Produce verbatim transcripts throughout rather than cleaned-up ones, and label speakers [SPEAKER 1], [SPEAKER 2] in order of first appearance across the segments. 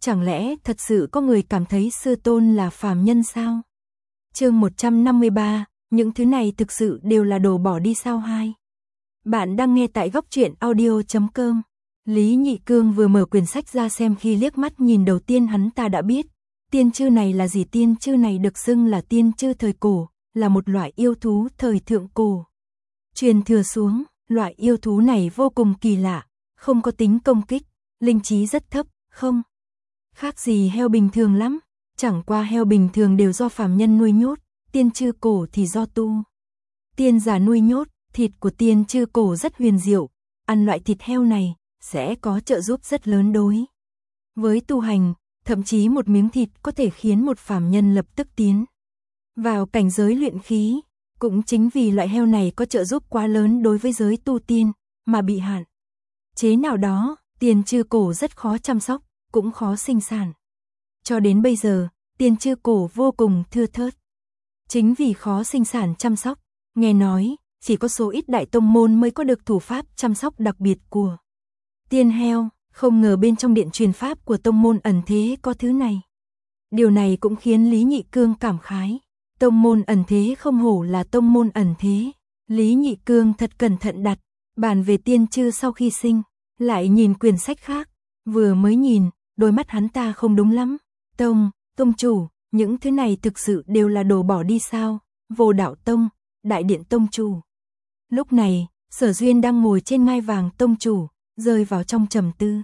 [SPEAKER 1] Chẳng lẽ thật sự có người cảm thấy sư tôn là phàm nhân sao? Chương một trăm năm mươi ba, những thứ này thực sự đều là đồ bỏ đi sao hai? Bạn đang nghe tại góc truyện audio chấm com. Lý Nhị Cương vừa mở quyển sách ra xem, khi liếc mắt nhìn đầu tiên hắn ta đã biết, tiên chư này là gì. Tiên chư này được xưng là tiên chư thời cổ, là một loại yêu thú thời thượng cổ. Truyền thừa xuống, loại yêu thú này vô cùng kỳ lạ, không có tính công kích, linh trí rất thấp, không khác gì heo bình thường lắm, chẳng qua heo bình thường đều do phàm nhân nuôi nhốt, tiên chư cổ thì do tu tiên giả nuôi nhốt. Thịt của tiên chư cổ rất huyền diệu, ăn loại thịt heo này sẽ có trợ giúp rất lớn đối với tu hành, thậm chí một miếng thịt có thể khiến một phàm nhân lập tức tiến vào cảnh giới luyện khí. Cũng chính vì loại heo này có trợ giúp quá lớn đối với giới tu tiên, mà bị hạn chế nào đó, tiên chư cổ rất khó chăm sóc, cũng khó sinh sản. Cho đến bây giờ, tiên chư cổ vô cùng thưa thớt. Chính vì khó sinh sản chăm sóc, nghe nói, chỉ có số ít đại tông môn mới có được thủ pháp chăm sóc đặc biệt của tiên heo, không ngờ bên trong điện truyền pháp của tông môn ẩn thế có thứ này. Điều này cũng khiến Lý Nhị Cương cảm khái. Tông môn ẩn thế không hổ là tông môn ẩn thế. Lý Nhị Cương thật cẩn thận đặt bàn về tiên chư, sau khi sinh, lại nhìn quyển sách khác, vừa mới nhìn, đôi mắt hắn ta không đúng lắm. Tông, tông chủ, những thứ này thực sự đều là đồ bỏ đi sao? Vô Đạo Tông, đại điện tông chủ. Lúc này, Sở Duyên đang ngồi trên ngai vàng tông chủ, rơi vào trong trầm tư.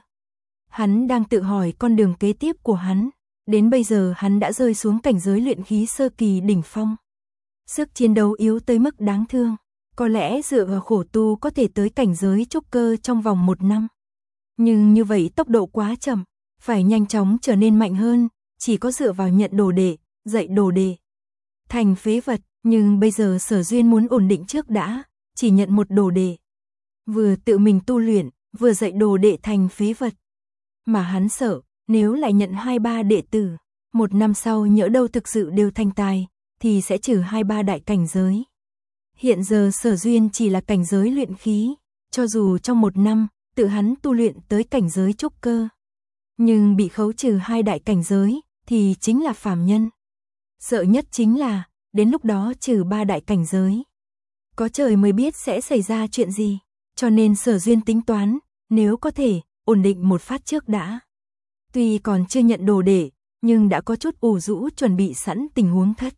[SPEAKER 1] Hắn đang tự hỏi con đường kế tiếp của hắn. Đến bây giờ hắn đã rơi xuống cảnh giới luyện khí sơ kỳ đỉnh phong. Sức chiến đấu yếu tới mức đáng thương. Có lẽ dựa vào khổ tu có thể tới cảnh giới trúc cơ trong vòng một năm. Nhưng như vậy tốc độ quá chậm, phải nhanh chóng trở nên mạnh hơn, chỉ có dựa vào nhận đồ đệ, dạy đồ đệ thành phế vật. Nhưng bây giờ Sở Duyên muốn ổn định trước đã, chỉ nhận một đồ đệ, vừa tự mình tu luyện, vừa dạy đồ đệ thành phế vật. Mà hắn sợ, nếu lại nhận hai ba đệ tử, một năm sau nhỡ đâu thực sự đều thành tài, thì sẽ trừ hai ba đại cảnh giới. Hiện giờ Sở Duyên chỉ là cảnh giới luyện khí, cho dù trong một năm, tự hắn tu luyện tới cảnh giới trúc cơ, nhưng bị khấu trừ hai đại cảnh giới, thì chính là phàm nhân. Sợ nhất chính là, đến lúc đó trừ ba đại cảnh giới, có trời mới biết sẽ xảy ra chuyện gì. Cho nên Sở Duyên tính toán, nếu có thể, ổn định một phát trước đã. Tuy còn chưa nhận đồ đệ, nhưng đã có chút ủ rũ chuẩn bị sẵn tình huống thất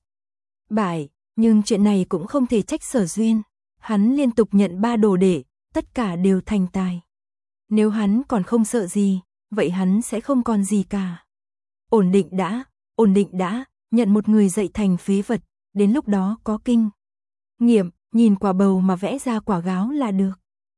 [SPEAKER 1] bại. Nhưng chuyện này cũng không thể trách Sở Duyên. Hắn liên tục nhận ba đồ đệ, tất cả đều thành tài. Nếu hắn còn không sợ gì, vậy hắn sẽ không còn gì cả. Ổn định đã, ổn định đã, nhận một người dạy thành phế vật, đến lúc đó có kinh nghiệm, nhìn quả bầu mà vẽ ra quả gáo là được.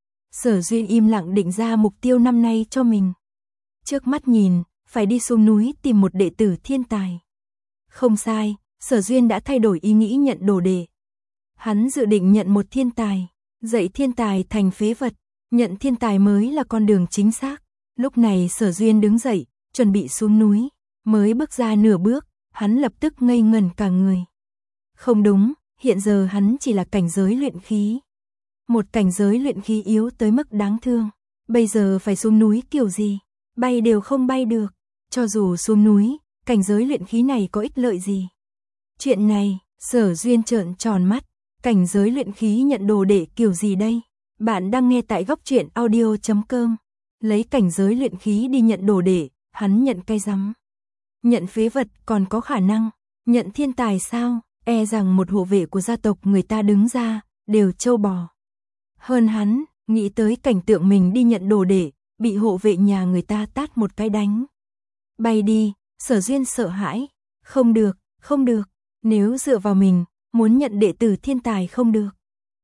[SPEAKER 1] Sở Duyên im lặng định ra mục tiêu năm nay cho mình. Trước mắt nhìn, phải đi xuống núi tìm một đệ tử thiên tài. Không sai, Sở Duyên đã thay đổi ý nghĩ nhận đồ đệ. Hắn dự định nhận một thiên tài, dạy thiên tài thành phế vật, nhận thiên tài mới là con đường chính xác. Lúc này Sở Duyên đứng dậy, chuẩn bị xuống núi, mới bước ra nửa bước, hắn lập tức ngây ngẩn cả người. Không đúng, hiện giờ hắn chỉ là cảnh giới luyện khí. Một cảnh giới luyện khí yếu tới mức đáng thương. Bây giờ phải xuống núi kiểu gì? Bay đều không bay được. Cho dù xuống núi, cảnh giới luyện khí này có ích lợi gì? Chuyện này, Sở Duyên trợn tròn mắt. Cảnh giới luyện khí nhận đồ đệ kiểu gì đây? Bạn đang nghe tại góc truyện audio chấm com. Lấy cảnh giới luyện khí đi nhận đồ đệ, hắn nhận cái rắm. Nhận phế vật còn có khả năng. Nhận thiên tài sao? E rằng một hộ vệ của gia tộc người ta đứng ra, đều trâu bò hơn hắn. Nghĩ tới cảnh tượng mình đi nhận đồ đệ, bị hộ vệ nhà người ta tát một cái đánh bay đi, Sở Duyên sợ hãi. Không được, không được, nếu dựa vào mình, muốn nhận đệ tử thiên tài không được.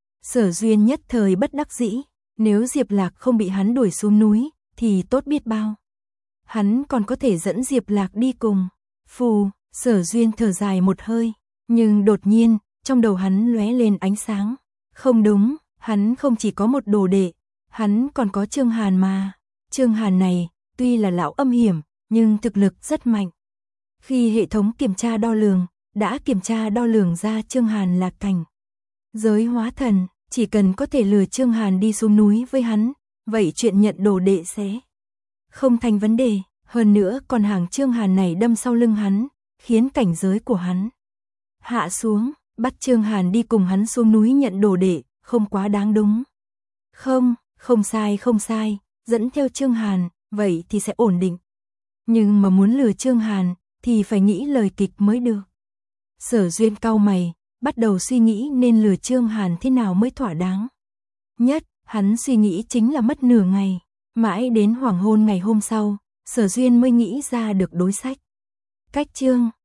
[SPEAKER 1] Sở Duyên nhất thời bất đắc dĩ, nếu Diệp Lạc không bị hắn đuổi xuống núi, thì tốt biết bao. Hắn còn có thể dẫn Diệp Lạc đi cùng. Phù, Sở Duyên thở dài một hơi, nhưng đột nhiên, trong đầu hắn lóe lên ánh sáng. Không đúng, hắn không chỉ có một đồ đệ, hắn còn có Trương Hàn mà. Trương Hàn này, tuy là lão âm hiểm, nhưng thực lực rất mạnh. Khi hệ thống kiểm tra đo lường, đã kiểm tra đo lường ra Trương Hàn là cảnh giới hóa thần, chỉ cần có thể lừa Trương Hàn đi xuống núi với hắn, vậy chuyện nhận đồ đệ sẽ không thành vấn đề. Hơn nữa còn hàng Trương Hàn này đâm sau lưng hắn, khiến cảnh giới của hắn hạ xuống, bắt Trương Hàn đi cùng hắn xuống núi nhận đồ đệ, không quá đáng đúng. Không, không sai không sai, dẫn theo Trương Hàn, vậy thì sẽ ổn định. Nhưng mà muốn lừa Trương Hàn, thì phải nghĩ lời kịch mới được. Sở Duyên cau mày, bắt đầu suy nghĩ nên lừa Trương Hàn thế nào mới thỏa đáng. Nhất, hắn suy nghĩ chính là mất nửa ngày, mãi đến hoàng hôn ngày hôm sau, Sở Duyên mới nghĩ ra được đối sách. Cách Trương